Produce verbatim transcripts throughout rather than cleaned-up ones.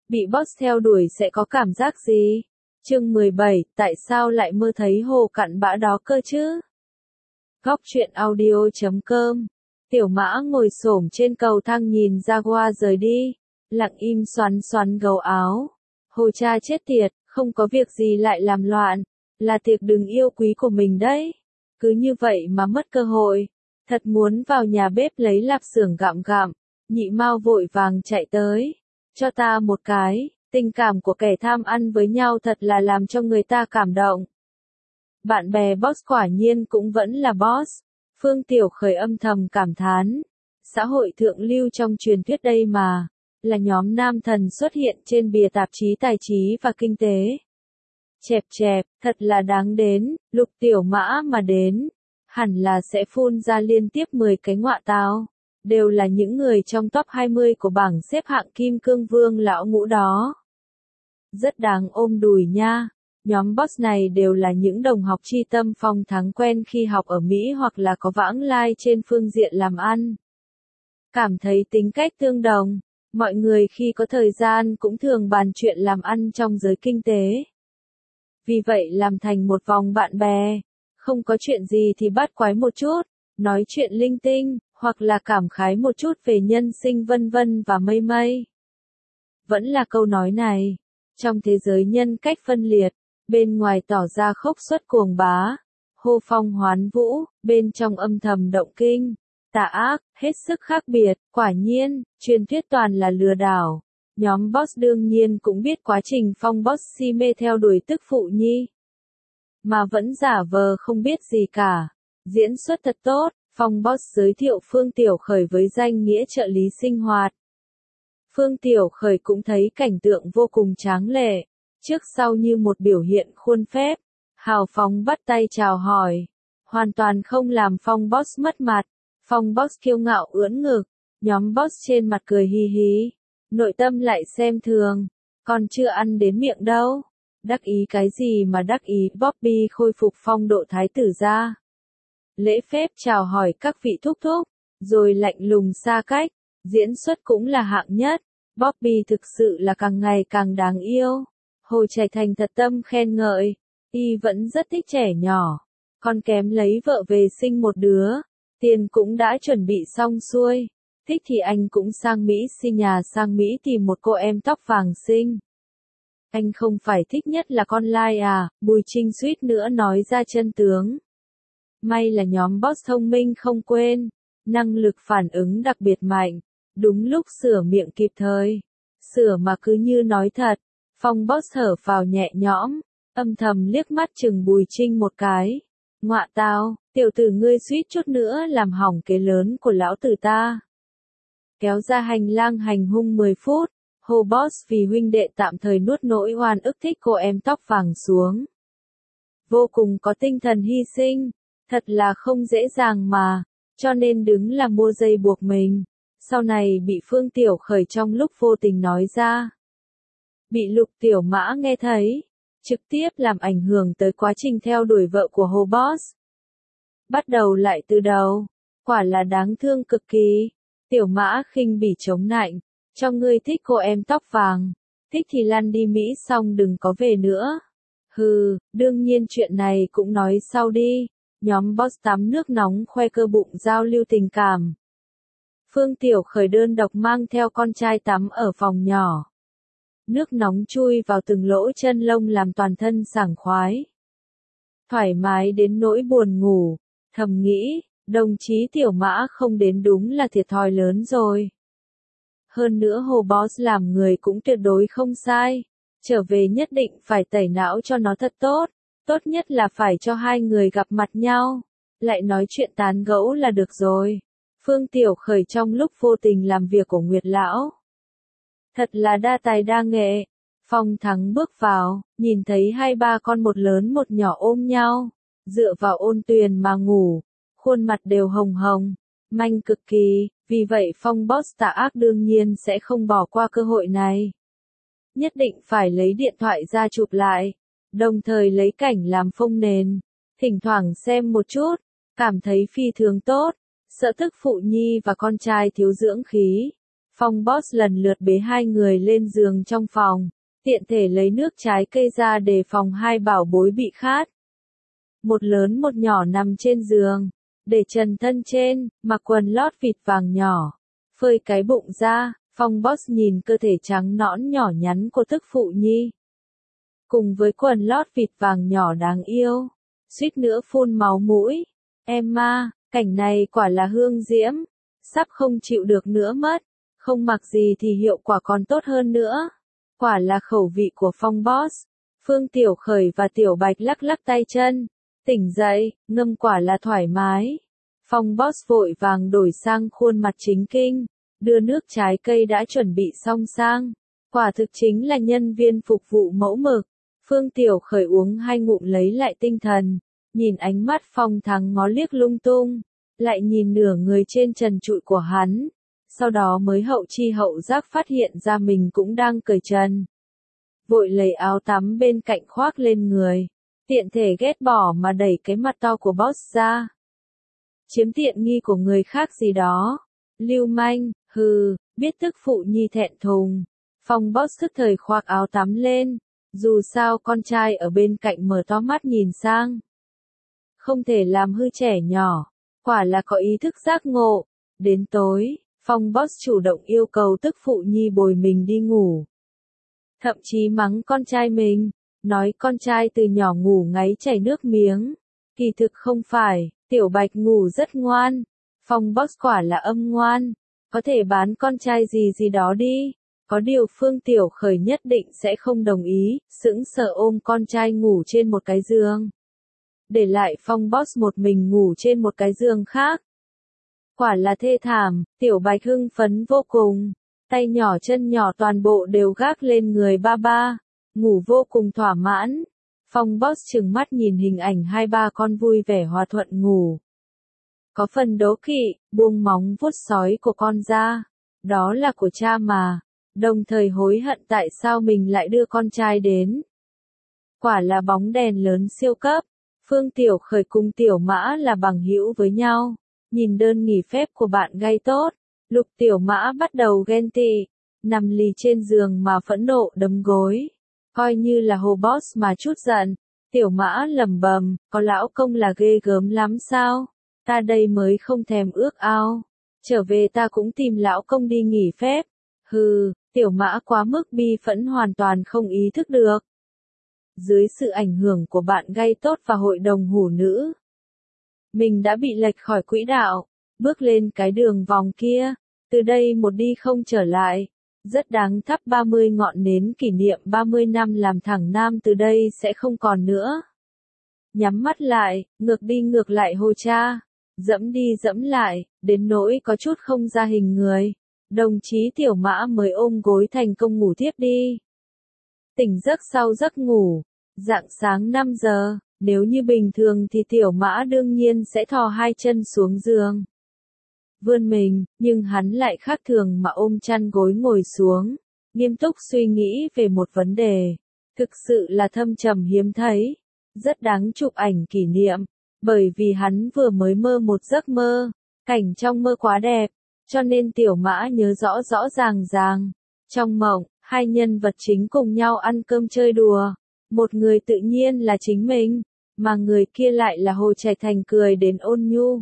Bị boss theo đuổi sẽ có cảm giác gì? Chương mười bảy, tại sao lại mơ thấy hồ cặn bã đó cơ chứ? Góc truyện audio chấm com. Tiểu Mã ngồi xổm trên cầu thang nhìn Jaguar rời đi, lặng im xoắn xoắn gấu áo. Hồ cha chết tiệt, không có việc gì lại làm loạn, là tiệc đừng yêu quý của mình đấy. Cứ như vậy mà mất cơ hội, thật muốn vào nhà bếp lấy lạp xưởng gặm gặm. Nhị Mao vội vàng chạy tới, cho ta một cái. Tình cảm của kẻ tham ăn với nhau thật là làm cho người ta cảm động. Bạn bè boss quả nhiên cũng vẫn là boss. Phương Tiểu Khởi âm thầm cảm thán. Xã hội thượng lưu trong truyền thuyết đây mà, là nhóm nam thần xuất hiện trên bìa tạp chí tài trí và kinh tế. Chẹp chẹp, thật là đáng đến, Lục Tiểu Mã mà đến, hẳn là sẽ phun ra liên tiếp mười cái ngọa táo. Đều là những người trong top hai mươi của bảng xếp hạng kim cương vương lão ngũ đó. Rất đáng ôm đùi nha. Nhóm boss này đều là những đồng học chi tâm phong thắng quen khi học ở Mỹ hoặc là có vãng lai trên phương diện làm ăn. Cảm thấy tính cách tương đồng, mọi người khi có thời gian cũng thường bàn chuyện làm ăn trong giới kinh tế. Vì vậy làm thành một vòng bạn bè, không có chuyện gì thì bắt quái một chút, nói chuyện linh tinh, hoặc là cảm khái một chút về nhân sinh vân vân và mây mây. Vẫn là câu nói này, trong thế giới nhân cách phân liệt, bên ngoài tỏ ra khốc xuất cuồng bá, hô phong hoán vũ, bên trong âm thầm động kinh, tà ác, hết sức khác biệt. Quả nhiên, truyền thuyết toàn là lừa đảo. Nhóm boss đương nhiên cũng biết quá trình Phong boss si mê theo đuổi tức phụ nhi, mà vẫn giả vờ không biết gì cả. Diễn xuất thật tốt. Phong boss giới thiệu Phương Tiểu Khởi với danh nghĩa trợ lý sinh hoạt. Phương Tiểu Khởi cũng thấy cảnh tượng vô cùng tráng lệ, trước sau như một biểu hiện khuôn phép, hào phóng bắt tay chào hỏi, hoàn toàn không làm Phong boss mất mặt. Phong boss kiêu ngạo ưỡn ngực, nhóm boss trên mặt cười hì hí, nội tâm lại xem thường, còn chưa ăn đến miệng đâu. Đắc ý cái gì mà đắc ý? Bobby khôi phục phong độ thái tử ra, lễ phép chào hỏi các vị thúc thúc, rồi lạnh lùng xa cách, diễn xuất cũng là hạng nhất. Bobby thực sự là càng ngày càng đáng yêu. Hồ Trạch Thành thật tâm khen ngợi, y vẫn rất thích trẻ nhỏ, còn kém lấy vợ về sinh một đứa, tiền cũng đã chuẩn bị xong xuôi, thích thì anh cũng sang Mỹ xin nhà sang Mỹ tìm một cô em tóc vàng xinh. Anh không phải thích nhất là con lai à? Bùi Trinh suýt nữa nói ra chân tướng. May là nhóm boss thông minh không quên, năng lực phản ứng đặc biệt mạnh, đúng lúc sửa miệng kịp thời. Sửa mà cứ như nói thật. Phong boss thở phào nhẹ nhõm, âm thầm liếc mắt chừng Bùi Trinh một cái. Ngọa tao, tiểu tử ngươi suýt chút nữa làm hỏng kế lớn của lão tử ta. Kéo ra hành lang hành hung mười phút, Hồ boss vì huynh đệ tạm thời nuốt nỗi oan ức thích cô em tóc vàng xuống. Vô cùng có tinh thần hy sinh, thật là không dễ dàng mà, cho nên đứng là mua dây buộc mình. Sau này bị Phương Tiểu Khởi trong lúc vô tình nói ra, bị Lục Tiểu Mã nghe thấy, trực tiếp làm ảnh hưởng tới quá trình theo đuổi vợ của Hồ boss. Bắt đầu lại từ đầu, quả là đáng thương cực kỳ. Tiểu Mã khinh bỉ chống nạnh, cho ngươi thích cô em tóc vàng, thích thì lăn đi Mỹ xong đừng có về nữa. Hừ, đương nhiên chuyện này cũng nói sau đi. Nhóm boss tắm nước nóng khoe cơ bụng giao lưu tình cảm. Phương Tiểu Khởi đơn độc mang theo con trai tắm ở phòng nhỏ. Nước nóng chui vào từng lỗ chân lông làm toàn thân sảng khoái. Thoải mái đến nỗi buồn ngủ, thầm nghĩ, đồng chí Tiểu Mã không đến đúng là thiệt thòi lớn rồi. Hơn nữa Hồ boss làm người cũng tuyệt đối không sai, trở về nhất định phải tẩy não cho nó thật tốt, tốt nhất là phải cho hai người gặp mặt nhau, lại nói chuyện tán gẫu là được rồi. Phương Tiểu Khởi trong lúc vô tình làm việc của Nguyệt Lão, thật là đa tài đa nghệ. Phong Thắng bước vào, nhìn thấy hai ba con một lớn một nhỏ ôm nhau, dựa vào ôn tuyền mà ngủ, khuôn mặt đều hồng hồng, manh cực kỳ. Vì vậy Phong boss tà ác đương nhiên sẽ không bỏ qua cơ hội này, nhất định phải lấy điện thoại ra chụp lại, đồng thời lấy cảnh làm phông nền, thỉnh thoảng xem một chút, cảm thấy phi thường tốt. Sợ tức phụ nhi và con trai thiếu dưỡng khí, Phong Boss lần lượt bế hai người lên giường trong phòng, tiện thể lấy nước trái cây ra để phòng hai bảo bối bị khát. Một lớn một nhỏ nằm trên giường, để trần thân trên, mặc quần lót vịt vàng nhỏ, phơi cái bụng ra. Phong Boss nhìn cơ thể trắng nõn nhỏ nhắn của tức phụ nhi, cùng với quần lót vịt vàng nhỏ đáng yêu, suýt nữa phun máu mũi. Emma, cảnh này quả là hương diễm, sắp không chịu được nữa mất, không mặc gì thì hiệu quả còn tốt hơn nữa. Quả là khẩu vị của Phong Boss. Phương Tiểu Khởi và Tiểu Bạch lắc lắc tay chân, tỉnh dậy, ngâm quả là thoải mái. Phong Boss vội vàng đổi sang khuôn mặt chính kinh, đưa nước trái cây đã chuẩn bị xong sang. Quả thực chính là nhân viên phục vụ mẫu mực. Phương Tiểu Khởi uống hai ngụm lấy lại tinh thần, nhìn ánh mắt Phong Thắng ngó liếc lung tung, lại nhìn nửa người trên trần trụi của hắn, sau đó mới hậu chi hậu giác phát hiện ra mình cũng đang cởi trần. Vội lấy áo tắm bên cạnh khoác lên người, tiện thể ghét bỏ mà đẩy cái mặt to của Boss ra. Chiếm tiện nghi của người khác gì đó. Lưu manh, hừ, biết tức phụ nhi thẹn thùng. Phong Boss thức thời khoác áo tắm lên, dù sao con trai ở bên cạnh mở to mắt nhìn sang. Không thể làm hư trẻ nhỏ, quả là có ý thức giác ngộ. Đến tối, Phong Boss chủ động yêu cầu tức phụ nhi bồi mình đi ngủ. Thậm chí mắng con trai mình, nói con trai từ nhỏ ngủ ngáy chảy nước miếng. Kỳ thực không phải, Tiểu Bạch ngủ rất ngoan. Phong Boss quả là âm ngoan, có thể bán con trai gì gì đó đi. Có điều Phương Tiểu Khởi nhất định sẽ không đồng ý, sững sờ ôm con trai ngủ trên một cái giường. Để lại Phong Boss một mình ngủ trên một cái giường khác. Quả là thê thảm, Tiểu Bạch hưng phấn vô cùng. Tay nhỏ chân nhỏ toàn bộ đều gác lên người ba ba, ngủ vô cùng thỏa mãn. Phong Boss trừng mắt nhìn hình ảnh hai ba con vui vẻ hòa thuận ngủ. Có phần đố kỵ, buông móng vuốt sói của con ra. Đó là của cha mà. Đồng thời hối hận tại sao mình lại đưa con trai đến. Quả là bóng đèn lớn siêu cấp. Phương Tiểu Khởi cùng Tiểu Mã là bằng hữu với nhau. Nhìn đơn nghỉ phép của bạn gay tốt, Lục Tiểu Mã bắt đầu ghen tị, nằm lì trên giường mà phẫn nộ đấm gối. Coi như là hồ boss mà chút giận, Tiểu Mã lẩm bẩm, có lão công là ghê gớm lắm sao? Ta đây mới không thèm ước ao. Trở về ta cũng tìm lão công đi nghỉ phép. Hừ, Tiểu Mã quá mức bi phẫn hoàn toàn không ý thức được. Dưới sự ảnh hưởng của bạn gay tốt và hội đồng hủ nữ, mình đã bị lệch khỏi quỹ đạo, bước lên cái đường vòng kia, từ đây một đi không trở lại. Rất đáng thắp ba mươi ngọn nến kỷ niệm ba mươi năm làm thẳng nam từ đây sẽ không còn nữa. Nhắm mắt lại, ngược đi ngược lại hồ cha, dẫm đi dẫm lại, đến nỗi có chút không ra hình người. Đồng chí Tiểu Mã mới ôm gối thành công ngủ tiếp đi. Tỉnh giấc sau giấc ngủ, rạng sáng năm giờ, nếu như bình thường thì Tiểu Mã đương nhiên sẽ thò hai chân xuống giường. Vươn mình, nhưng hắn lại khác thường mà ôm chăn gối ngồi xuống, nghiêm túc suy nghĩ về một vấn đề. Thực sự là thâm trầm hiếm thấy, rất đáng chụp ảnh kỷ niệm, bởi vì hắn vừa mới mơ một giấc mơ, cảnh trong mơ quá đẹp, cho nên Tiểu Mã nhớ rõ rõ ràng ràng. Trong mộng, hai nhân vật chính cùng nhau ăn cơm chơi đùa, một người tự nhiên là chính mình, mà người kia lại là Hồ Trạch Thành cười đến ôn nhu.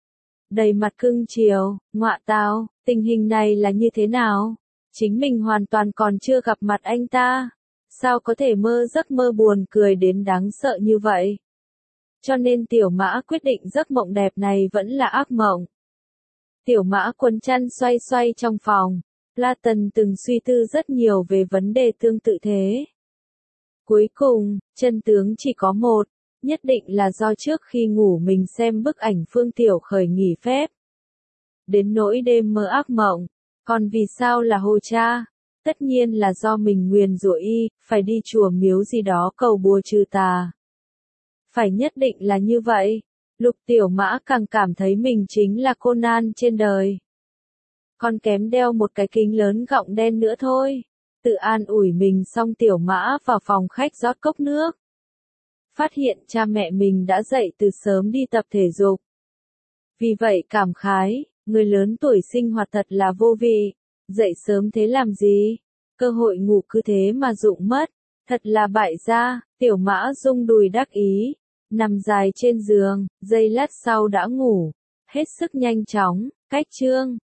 Đầy mặt cưng chiều, ngọa tào, tình hình này là như thế nào? Chính mình hoàn toàn còn chưa gặp mặt anh ta. Sao có thể mơ giấc mơ buồn cười đến đáng sợ như vậy? Cho nên Tiểu Mã quyết định giấc mộng đẹp này vẫn là ác mộng. Tiểu Mã quấn chăn xoay xoay trong phòng. Platon từng suy tư rất nhiều về vấn đề tương tự thế. Cuối cùng, chân tướng chỉ có một. Nhất định là do trước khi ngủ mình xem bức ảnh Phương Tiểu Khởi nghỉ phép. Đến nỗi đêm mơ ác mộng. Còn vì sao là hồ cha? Tất nhiên là do mình nguyền rủa y, phải đi chùa miếu gì đó cầu bùa trừ tà. Phải nhất định là như vậy. Lục Tiểu Mã càng cảm thấy mình chính là Conan trên đời. Còn kém đeo một cái kính lớn gọng đen nữa thôi. Tự an ủi mình xong Tiểu Mã vào phòng khách rót cốc nước. Phát hiện cha mẹ mình đã dậy từ sớm đi tập thể dục. Vì vậy cảm khái, người lớn tuổi sinh hoạt thật là vô vị. Dậy sớm thế làm gì? Cơ hội ngủ cứ thế mà rụng mất. Thật là bại gia, Tiểu Mã rung đùi đắc ý. Nằm dài trên giường, giây lát sau đã ngủ. Hết sức nhanh chóng, cách chương.